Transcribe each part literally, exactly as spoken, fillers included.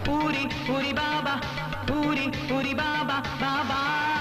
पूरी पूरी बाबा, पूरी पूरी बाबा बाबा।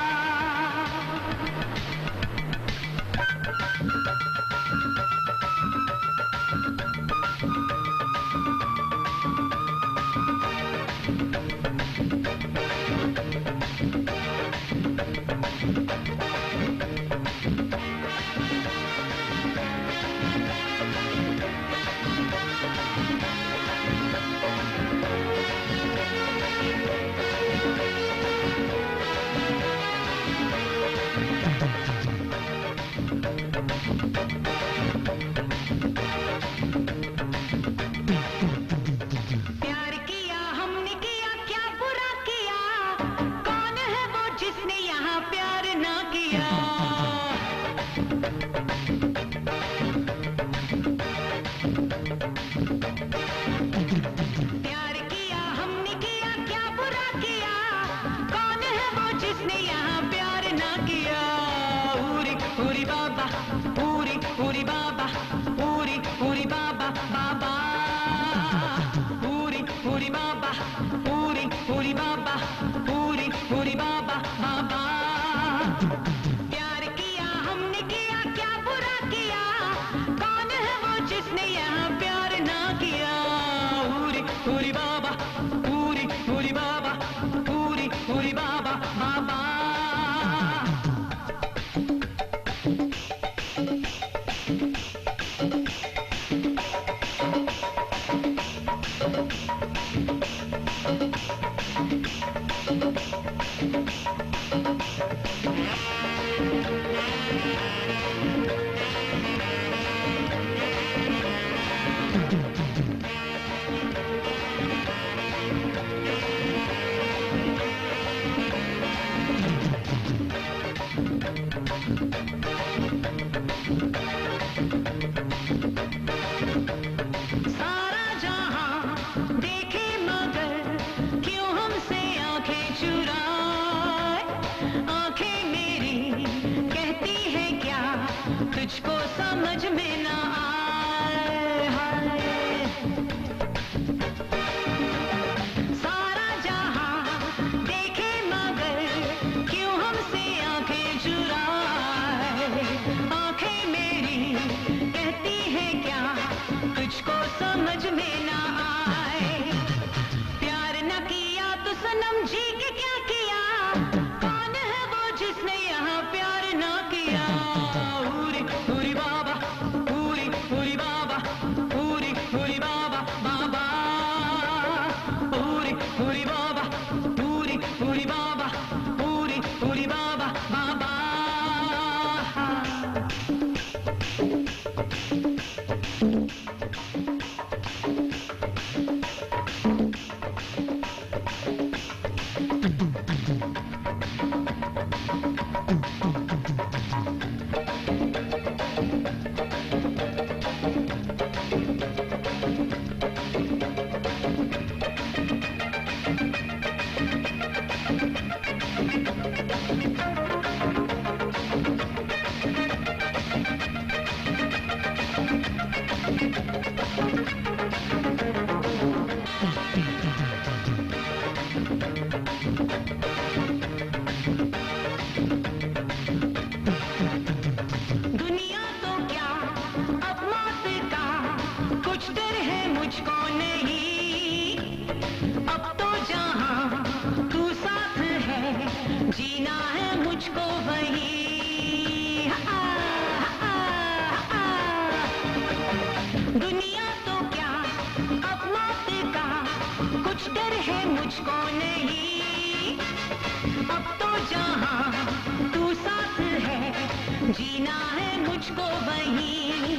जीना है मुझको वहीं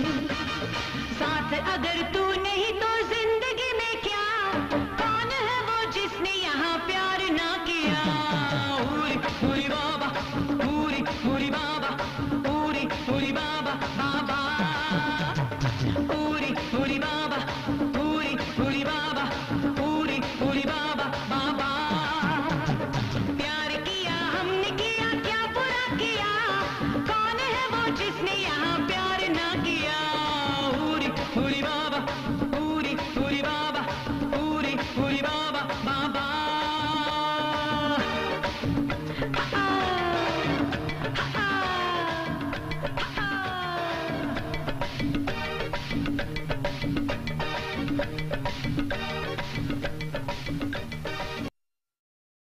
साथ, अगर तू नहीं तो जिंदगी में क्या, कौन है वो जिसने यहाँ प्यार ना किया। पूरी पूरी बाबा, पूरी पूरी बाबा, पूरी पूरी बाबा बाबा, पूरी पूरी बाबा, पूरी पूरी बाबा, पूरी पूरी बाबा बाबा। प्यार किया हमने किया, क्या बुरा किया, कौन है वो जिसने यहाँ प्यार ना किया। पूरी पूरी बाबा।